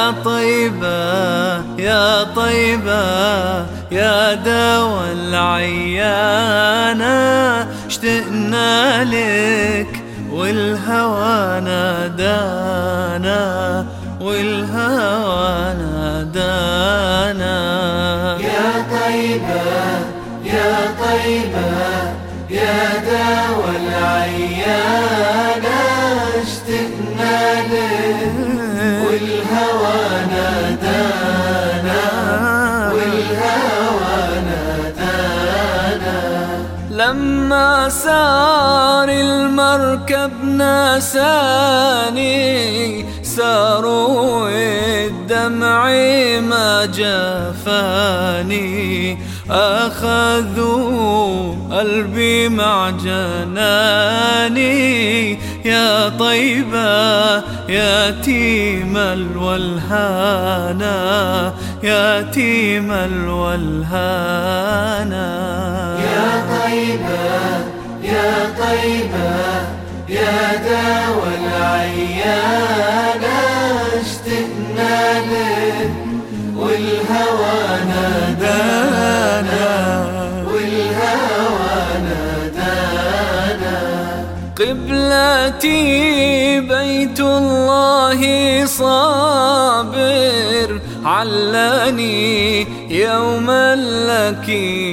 يا طيبة يا طيبة يا دوا العيانة، اشتقنا لك والهوى نادانا، والهوى نادانا. يا طيبة يا طيبة يا دوا العيانة، اشتقنا لك والهوى نادانا، والهوى نادانا. لما سار المركب ناساني، ساروا الدمع ما جافاني، أخذوا قلبي مع جناني. يا طيبة يتيم الولهانا، يتيم الولهانا. يا طيبة يا طيبة يا دوا العيانة، اشتقنا لك والهوى نادانا، والهوى نادانا. قبلتي بيت الله صابر، علاني يوما لك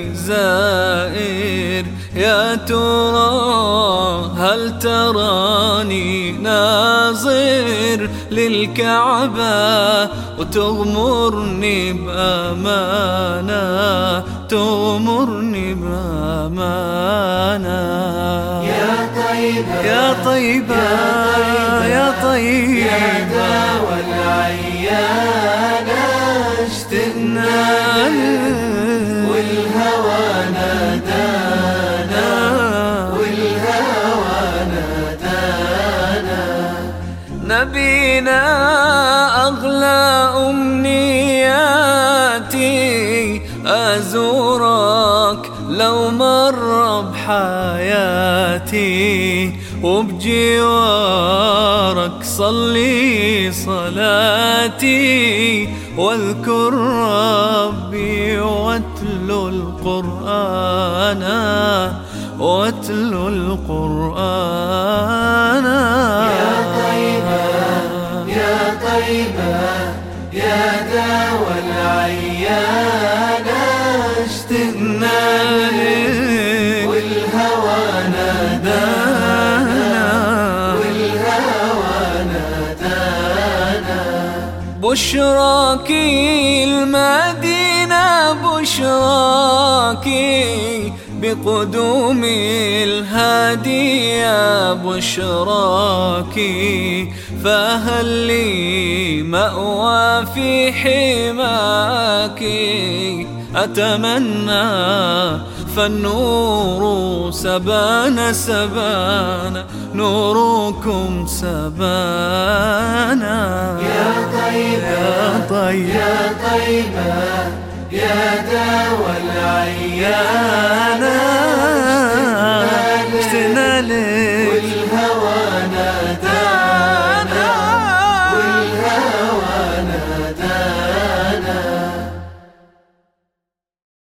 زائر. يا ترى هل تراني ناظر للكعبة، وتغمرني بأمانة، تغمرني بأمانة. يا طيبة يا طيبة يا طيبة يا دوا العيانة، اشتقنا لك والهوى نادانا، والهوى نادانا. نبينا أغلى أمنياتي، أزورك لو مر بحياتي، وبجوارك صلي صلاتي، واذكر ربي واتلو القرآن، واتلو القرآن. يا طيبة يا طيبة يا دوا العيانة، اشتقنا لك والهوى نادانا، والهوى نادانا. بشراكي المدينة، بشراكي بقدوم الهادي، يا بشراكي فهل لي مأوى في حماك. أتمنى فالنور سبانا سبانا، نوركم سبانا. يا طيبة يا طيبة يا طيبة يا دوا العيانة،